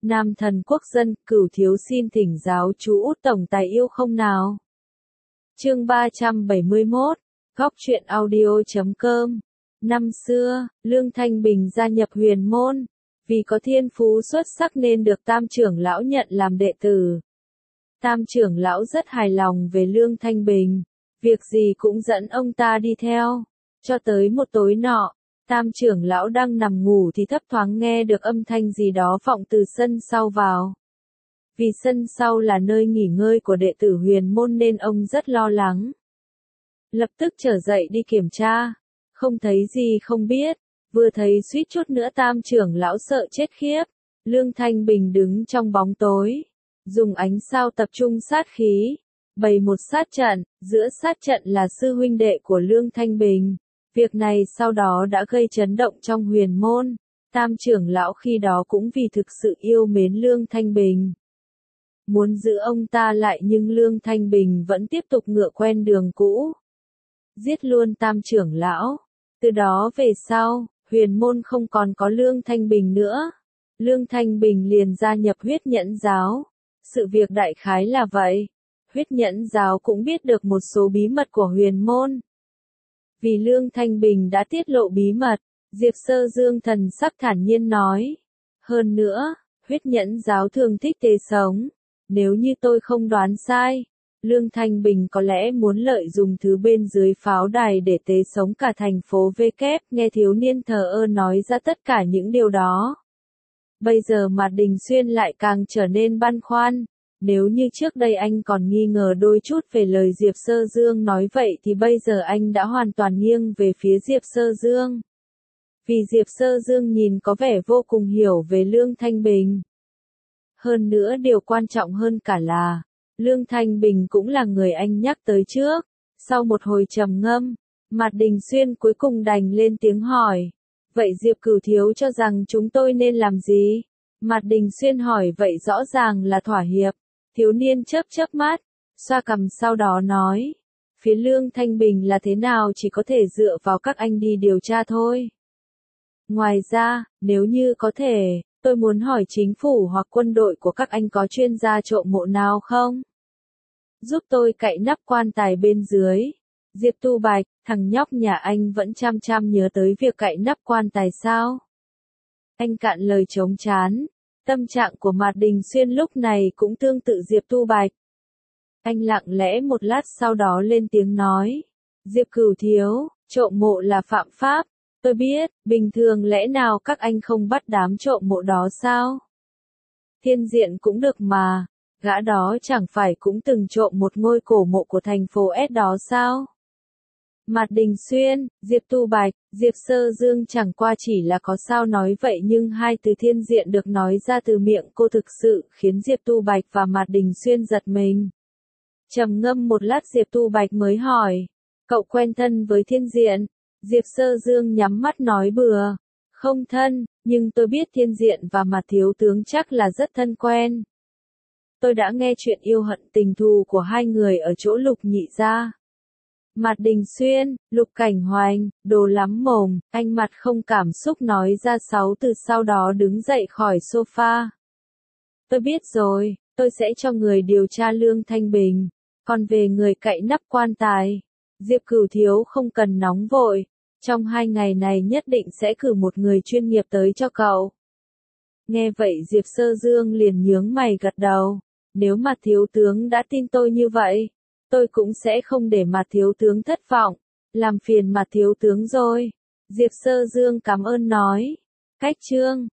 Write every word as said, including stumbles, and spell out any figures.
Nam thần quốc dân, Cửu thiếu xin thỉnh giáo chú Út tổng tài yêu không nào. Chương ba trăm bảy mươi mốt, góc truyện audio chấm com. Năm xưa, Lương Thanh Bình gia nhập huyền môn, vì có thiên phú xuất sắc nên được Tam trưởng lão nhận làm đệ tử. Tam trưởng lão rất hài lòng về Lương Thanh Bình, việc gì cũng dẫn ông ta đi theo. Cho tới một tối nọ, Tam trưởng lão đang nằm ngủ thì thấp thoáng nghe được âm thanh gì đó vọng từ sân sau vào. Vì sân sau là nơi nghỉ ngơi của đệ tử huyền môn nên ông rất lo lắng. Lập tức trở dậy đi kiểm tra, không thấy gì không biết, vừa thấy suýt chút nữa Tam trưởng lão sợ chết khiếp. Lương Thanh Bình đứng trong bóng tối, dùng ánh sao tập trung sát khí, bày một sát trận, giữa sát trận là sư huynh đệ của Lương Thanh Bình. Việc này sau đó đã gây chấn động trong huyền môn, Tam trưởng lão khi đó cũng vì thực sự yêu mến Lương Thanh Bình. Muốn giữ ông ta lại nhưng Lương Thanh Bình vẫn tiếp tục ngựa quen đường cũ. Giết luôn Tam trưởng lão. Từ đó về sau, huyền môn không còn có Lương Thanh Bình nữa. Lương Thanh Bình liền gia nhập huyết nhẫn giáo. Sự việc đại khái là vậy. Huyết nhẫn giáo cũng biết được một số bí mật của huyền môn. Vì Lương Thanh Bình đã tiết lộ bí mật, Diệp Sơ Dương thần sắc thản nhiên nói. Hơn nữa, huyết nhẫn giáo thường thích tế sống. Nếu như tôi không đoán sai, Lương Thanh Bình có lẽ muốn lợi dụng thứ bên dưới pháo đài để tế sống cả thành phố V kép. Nghe thiếu niên thờ ơ nói ra tất cả những điều đó. Bây giờ Mạt Đình Xuyên lại càng trở nên băn khoăn. Nếu như trước đây anh còn nghi ngờ đôi chút về lời Diệp Sơ Dương nói vậy thì bây giờ anh đã hoàn toàn nghiêng về phía Diệp Sơ Dương. Vì Diệp Sơ Dương nhìn có vẻ vô cùng hiểu về Lương Thanh Bình. Hơn nữa điều quan trọng hơn cả là, Lương Thanh Bình cũng là người anh nhắc tới trước. Sau một hồi trầm ngâm, Mạt Đình Xuyên cuối cùng đành lên tiếng hỏi. Vậy Diệp Cửu thiếu cho rằng chúng tôi nên làm gì? Mạt Đình Xuyên hỏi vậy rõ ràng là thỏa hiệp. Thiếu niên chớp chớp mắt, xoa cằm sau đó nói. Phía Lương Thanh Bình là thế nào chỉ có thể dựa vào các anh đi điều tra thôi. Ngoài ra, nếu như có thể, tôi muốn hỏi chính phủ hoặc quân đội của các anh có chuyên gia trộm mộ nào không? Giúp tôi cạy nắp quan tài bên dưới. Diệp Tu Bạch, thằng nhóc nhà anh vẫn chăm chăm nhớ tới việc cạy nắp quan tài sao? Anh cạn lời trống chán. Tâm trạng của Mạt Đình Xuyên lúc này cũng tương tự Diệp Tu Bạch. Anh lặng lẽ một lát sau đó lên tiếng nói. Diệp Cửu thiếu, trộm mộ là phạm pháp. Tôi biết, bình thường lẽ nào các anh không bắt đám trộm mộ đó sao? Thiên diện cũng được mà, gã đó chẳng phải cũng từng trộm một ngôi cổ mộ của thành phố S đó sao? Mạt Đình Xuyên, Diệp Tu Bạch, Diệp Sơ Dương chẳng qua chỉ là có sao nói vậy nhưng hai từ thiên diện được nói ra từ miệng cô thực sự khiến Diệp Tu Bạch và Mạt Đình Xuyên giật mình. Trầm ngâm một lát Diệp Tu Bạch mới hỏi, cậu quen thân với thiên diện? Diệp Sơ Dương nhắm mắt nói bừa, không thân, nhưng tôi biết thiên diện và Mạt thiếu tướng chắc là rất thân quen. Tôi đã nghe chuyện yêu hận tình thù của hai người ở chỗ Lục Nhị gia. Mạt Đình Xuyên, Lục Cảnh Hoành, đồ lắm mồm, anh mặt không cảm xúc nói ra sáu từ sau đó đứng dậy khỏi sofa. Tôi biết rồi, tôi sẽ cho người điều tra Lương Thanh Bình, còn về người cạy nắp quan tài, Diệp Cửu thiếu không cần nóng vội, trong hai ngày này nhất định sẽ cử một người chuyên nghiệp tới cho cậu. Nghe vậy Diệp Sơ Dương liền nhướng mày gật đầu, nếu mà thiếu tướng đã tin tôi như vậy, tôi cũng sẽ không để mà thiếu tướng thất vọng, làm phiền mà thiếu tướng rồi. Diệp Sơ Dương cảm ơn nói. Cách chương